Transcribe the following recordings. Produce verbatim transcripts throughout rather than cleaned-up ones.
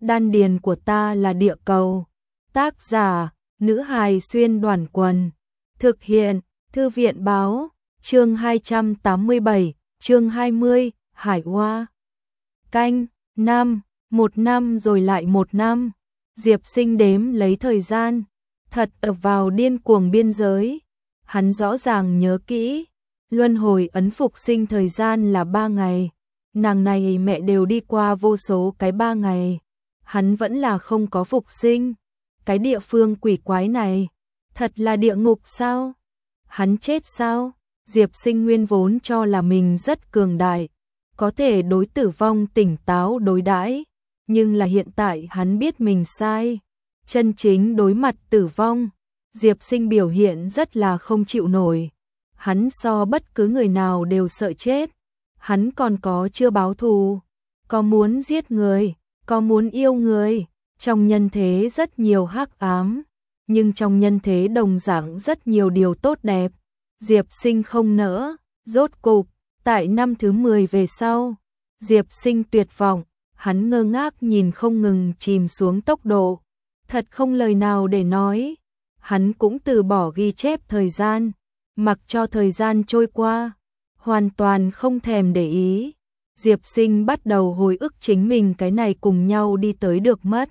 Đan điền của ta là địa cầu. Tác giả, nữ hài xuyên đoàn quần. Thực hiện, thư viện báo, chương hai trăm tám mươi bảy, chương hai mươi, Hải Hoa. Canh, năm, một năm rồi lại một năm. Diệp Sinh đếm lấy thời gian, thật ập vào điên cuồng biên giới. Hắn rõ ràng nhớ kỹ, luân hồi ấn phục sinh thời gian là ba ngày. Nàng này mẹ đều đi qua vô số cái ba ngày. Hắn vẫn là không có phục sinh. Cái địa phương quỷ quái này, thật là địa ngục sao? Hắn chết sao? Diệp Sinh nguyên vốn cho là mình rất cường đại, có thể đối tử vong tỉnh táo đối đãi, nhưng là hiện tại hắn biết mình sai. Chân chính đối mặt tử vong, Diệp Sinh biểu hiện rất là không chịu nổi. Hắn so bất cứ người nào đều sợ chết. Hắn còn có chưa báo thù, có muốn giết người, có muốn yêu người. Trong nhân thế rất nhiều hắc ám, nhưng trong nhân thế đồng dạng rất nhiều điều tốt đẹp. Diệp Sinh không nỡ, rốt cục, tại năm thứ mười về sau, Diệp Sinh tuyệt vọng, hắn ngơ ngác nhìn không ngừng chìm xuống tốc độ, thật không lời nào để nói. Hắn cũng từ bỏ ghi chép thời gian, mặc cho thời gian trôi qua, hoàn toàn không thèm để ý. Diệp Sinh bắt đầu hồi ức chính mình cái này cùng nhau đi tới được mất.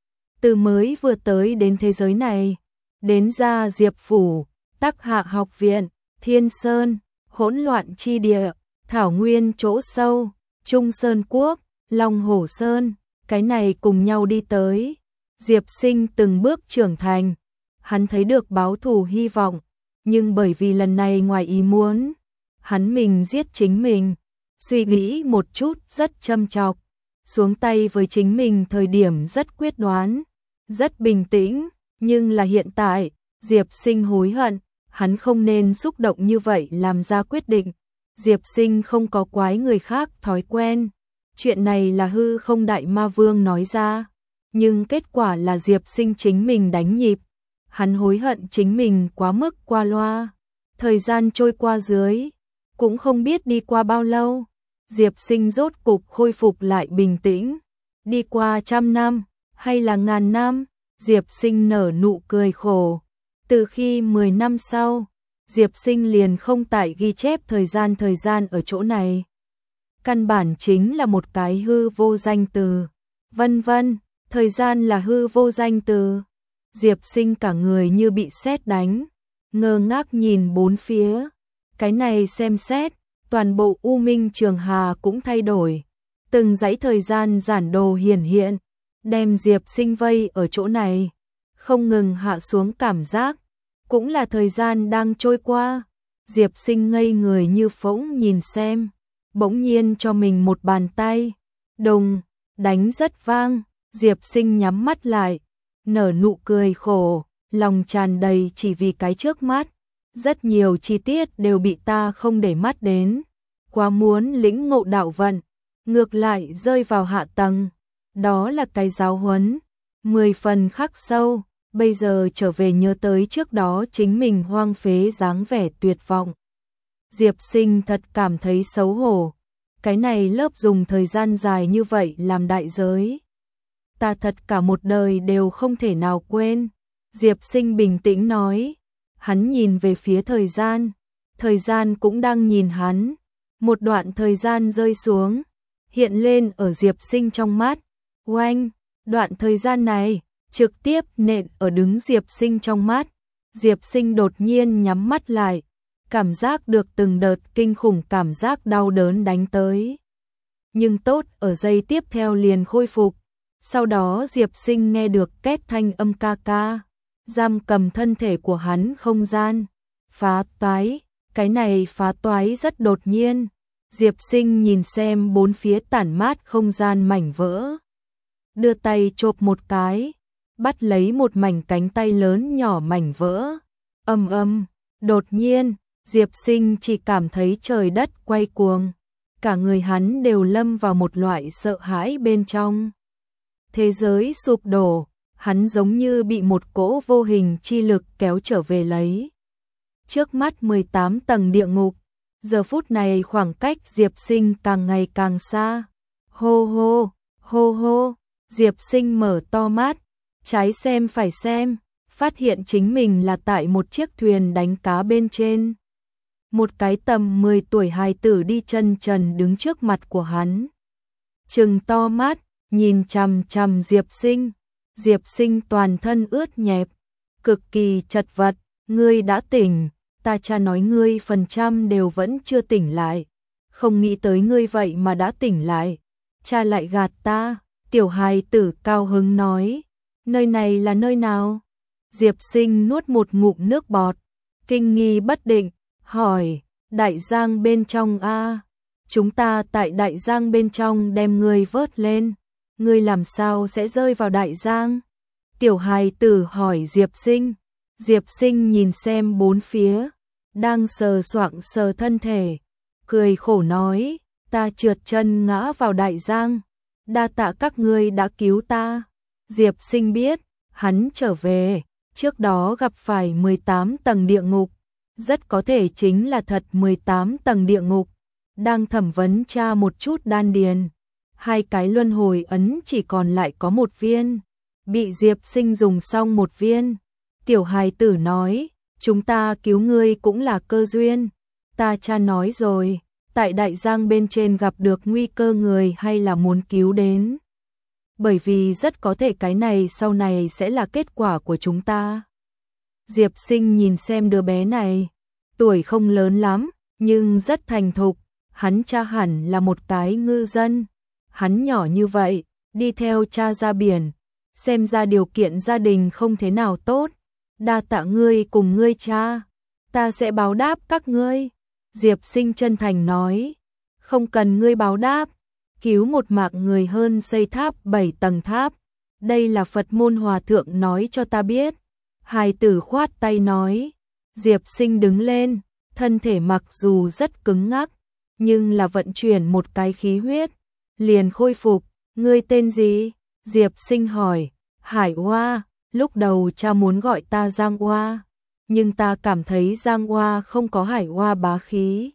Từ mới vừa tới đến thế giới này, đến ra Diệp Phủ, Tắc Hạ học viện, Thiên Sơn, hỗn loạn chi địa, Thảo Nguyên chỗ sâu, Trung Sơn Quốc, Long Hổ Sơn, cái này cùng nhau đi tới. Diệp Sinh từng bước trưởng thành, hắn thấy được báo thù hy vọng, nhưng bởi vì lần này ngoài ý muốn, hắn mình giết chính mình. Suy nghĩ một chút rất châm chọc, xuống tay với chính mình thời điểm rất quyết đoán, rất bình tĩnh, nhưng là hiện tại, Diệp Sinh hối hận, hắn không nên xúc động như vậy làm ra quyết định. Diệp Sinh không có quái người khác thói quen, chuyện này là hư không đại ma vương nói ra, nhưng kết quả là Diệp Sinh chính mình đánh nhịp, hắn hối hận chính mình quá mức qua loa. Thời gian trôi qua dưới, cũng không biết đi qua bao lâu, Diệp Sinh rốt cục khôi phục lại bình tĩnh. Đi qua trăm năm, hay là ngàn năm, Diệp Sinh nở nụ cười khổ. Từ khi mười năm sau, Diệp Sinh liền không tại ghi chép thời gian thời gian ở chỗ này. Căn bản chính là một cái hư vô danh từ. Vân vân, thời gian là hư vô danh từ. Diệp Sinh cả người như bị sét đánh, ngơ ngác nhìn bốn phía. Cái này xem xét, toàn bộ U Minh Trường Hà cũng thay đổi. Từng dãy thời gian giản đồ hiển hiện, đem Diệp Sinh vây ở chỗ này, không ngừng hạ xuống cảm giác, cũng là thời gian đang trôi qua. Diệp Sinh ngây người như phỗng nhìn xem, bỗng nhiên cho mình một bàn tay, đùng, đánh rất vang. Diệp Sinh nhắm mắt lại, nở nụ cười khổ, lòng tràn đầy chỉ vì cái trước mắt. Rất nhiều chi tiết đều bị ta không để mắt đến, quá muốn lĩnh ngộ đạo vận, ngược lại rơi vào hạ tầng. Đó là cái giáo huấn, mười phần khắc sâu, bây giờ trở về nhớ tới trước đó chính mình hoang phế dáng vẻ tuyệt vọng. Diệp Sinh thật cảm thấy xấu hổ, cái này lớp dùng thời gian dài như vậy làm đại giới. Ta thật cả một đời đều không thể nào quên. Diệp Sinh bình tĩnh nói, hắn nhìn về phía thời gian, thời gian cũng đang nhìn hắn. Một đoạn thời gian rơi xuống, hiện lên ở Diệp Sinh trong mắt. Oanh, đoạn thời gian này, trực tiếp nện ở đứng Diệp Sinh trong mắt. Diệp Sinh đột nhiên nhắm mắt lại, cảm giác được từng đợt kinh khủng cảm giác đau đớn đánh tới. Nhưng tốt ở giây tiếp theo liền khôi phục. Sau đó Diệp Sinh nghe được két thanh âm ca ca, giam cầm thân thể của hắn không gian, phá toái. Cái này phá toái rất đột nhiên. Diệp Sinh nhìn xem bốn phía tản mát không gian mảnh vỡ, đưa tay chộp một cái, bắt lấy một mảnh cánh tay lớn nhỏ mảnh vỡ. Âm âm, đột nhiên, Diệp Sinh chỉ cảm thấy trời đất quay cuồng, cả người hắn đều lâm vào một loại sợ hãi bên trong. Thế giới sụp đổ, hắn giống như bị một cỗ vô hình chi lực kéo trở về lấy. Trước mắt mười tám tầng địa ngục, giờ phút này khoảng cách Diệp Sinh càng ngày càng xa. Hô hô, hô hô, Diệp Sinh mở to mắt, trái xem phải xem, phát hiện chính mình là tại một chiếc thuyền đánh cá bên trên. Một cái tầm mười tuổi hài tử đi chân trần đứng trước mặt của hắn. Trừng to mắt, nhìn chằm chằm Diệp Sinh. Diệp Sinh toàn thân ướt nhẹp, cực kỳ chật vật. Ngươi đã tỉnh, ta cha nói ngươi phần trăm đều vẫn chưa tỉnh lại. Không nghĩ tới ngươi vậy mà đã tỉnh lại. Cha lại gạt ta. Tiểu hài tử cao hứng nói. Nơi này là nơi nào? Diệp Sinh nuốt một ngụm nước bọt, kinh nghi bất định, hỏi, Đại Giang bên trong a? Chúng ta tại Đại Giang bên trong đem ngươi vớt lên, ngươi làm sao sẽ rơi vào Đại Giang? Tiểu hài tử hỏi Diệp Sinh. Diệp Sinh nhìn xem bốn phía, đang sờ soạng sờ thân thể, cười khổ nói, ta trượt chân ngã vào Đại Giang, đa tạ các ngươi đã cứu ta. Diệp Sinh biết, hắn trở về, trước đó gặp phải mười tám tầng địa ngục, rất có thể chính là thật mười tám tầng địa ngục, đang thẩm vấn tra một chút đan điền. Hai cái luân hồi ấn chỉ còn lại có một viên, bị Diệp Sinh dùng xong một viên. Tiểu hài tử nói, chúng ta cứu ngươi cũng là cơ duyên, ta cha nói rồi, tại Đại Giang bên trên gặp được nguy cơ người hay là muốn cứu đến. Bởi vì rất có thể cái này sau này sẽ là kết quả của chúng ta. Diệp Sinh nhìn xem đứa bé này, tuổi không lớn lắm, nhưng rất thành thục, hắn cha hẳn là một cái ngư dân. Hắn nhỏ như vậy, đi theo cha ra biển, xem ra điều kiện gia đình không thế nào tốt. Đa tạ ngươi cùng ngươi cha, ta sẽ báo đáp các ngươi. Diệp Sinh chân thành nói, không cần ngươi báo đáp, cứu một mạng người hơn xây tháp bảy tầng tháp. Đây là Phật môn hòa thượng nói cho ta biết. Hài tử khoát tay nói. Diệp Sinh đứng lên, thân thể mặc dù rất cứng ngắc, nhưng là vận chuyển một cái khí huyết, liền khôi phục. Ngươi tên gì? Diệp Sinh hỏi. Hải Hoa. Lúc đầu cha muốn gọi ta Giang Hoa, nhưng ta cảm thấy Giang Hoa không có Hải Hoa bá khí.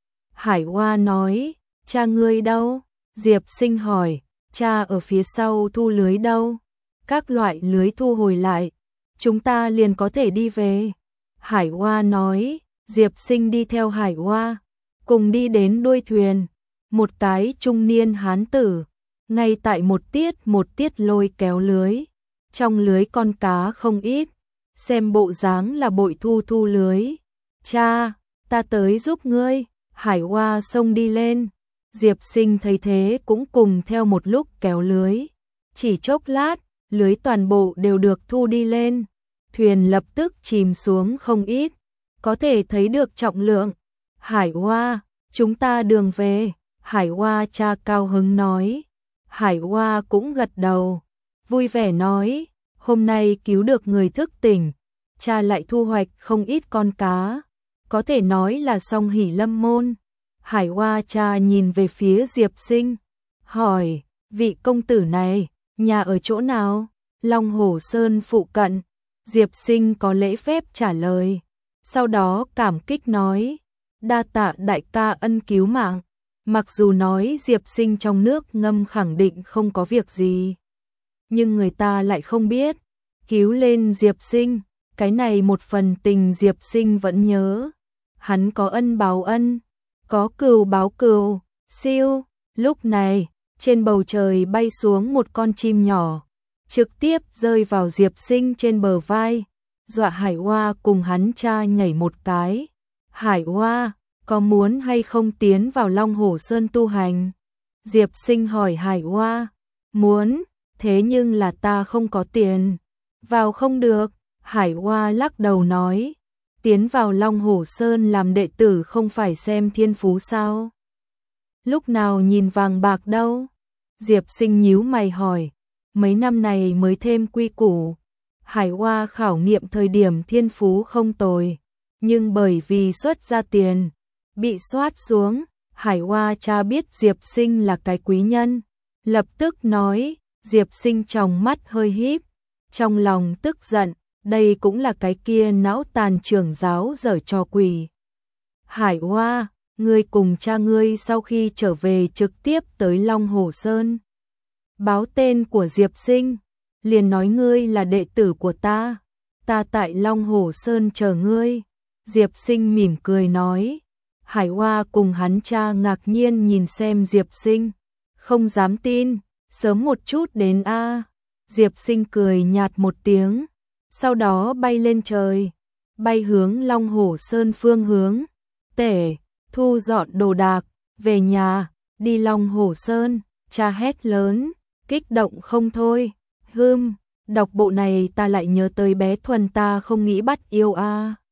Hải Hoa nói, cha ngươi đâu? Diệp Sinh hỏi, cha ở phía sau thu lưới đâu? Các loại lưới thu hồi lại, chúng ta liền có thể đi về. Hải Hoa nói, Diệp Sinh đi theo Hải Hoa, cùng đi đến đuôi thuyền. Một cái trung niên hán tử, ngay tại một tiết một tiết lôi kéo lưới. Trong lưới con cá không ít, xem bộ dáng là bội thu thu lưới. Cha, ta tới giúp ngươi. Hải Hoa xông đi lên. Diệp Sinh thấy thế cũng cùng theo một lúc kéo lưới. Chỉ chốc lát, lưới toàn bộ đều được thu đi lên. Thuyền lập tức chìm xuống không ít, có thể thấy được trọng lượng. Hải Hoa, chúng ta đường về. Hải Hoa cha cao hứng nói. Hải Hoa cũng gật đầu, vui vẻ nói, hôm nay cứu được người thức tỉnh, cha lại thu hoạch không ít con cá, có thể nói là song hỷ lâm môn. Hải Hoa cha nhìn về phía Diệp Sinh, hỏi, vị công tử này, nhà ở chỗ nào? Long Hổ Sơn phụ cận. Diệp Sinh có lễ phép trả lời, sau đó cảm kích nói, đa tạ đại ca ân cứu mạng. Mặc dù nói Diệp Sinh trong nước ngâm khẳng định không có việc gì, nhưng người ta lại không biết, cứu lên Diệp Sinh, cái này một phần tình Diệp Sinh vẫn nhớ. Hắn có ân báo ân, có cừu báo cừu. Siêu, lúc này, trên bầu trời bay xuống một con chim nhỏ, trực tiếp rơi vào Diệp Sinh trên bờ vai, dọa Hải Hoa cùng hắn cha nhảy một cái. Hải Hoa, có muốn hay không tiến vào Long Hổ Sơn tu hành? Diệp Sinh hỏi Hải Hoa. Muốn, thế nhưng là ta không có tiền, vào không được. Hải Hoa lắc đầu nói, tiến vào Long Hổ Sơn làm đệ tử không phải xem thiên phú sao? Lúc nào nhìn vàng bạc đâu? Diệp Sinh nhíu mày hỏi, mấy năm này mới thêm quy củ. Hải Hoa khảo nghiệm thời điểm thiên phú không tồi, nhưng bởi vì xuất ra tiền, bị soát xuống. Hải Hoa cha biết Diệp Sinh là cái quý nhân, lập tức nói. Diệp Sinh trong mắt hơi híp, trong lòng tức giận, đây cũng là cái kia não tàn trưởng giáo giở trò quỷ. Hải Hoa, ngươi cùng cha ngươi sau khi trở về trực tiếp tới Long Hổ Sơn. báo tên của Diệp Sinh, liền nói ngươi là đệ tử của ta, ta tại Long Hổ Sơn chờ ngươi. Diệp Sinh mỉm cười nói. Hải Hoa cùng hắn cha ngạc nhiên nhìn xem Diệp Sinh, không dám tin, sớm một chút đến a. Diệp Sinh cười nhạt một tiếng, sau đó bay lên trời, bay hướng Long Hổ Sơn phương hướng. Tể, thu dọn đồ đạc, về nhà, đi Long Hổ Sơn, cha hét lớn, kích động không thôi. Hừm, đọc bộ này ta lại nhớ tới bé Thuần ta không nghĩ bắt yêu a.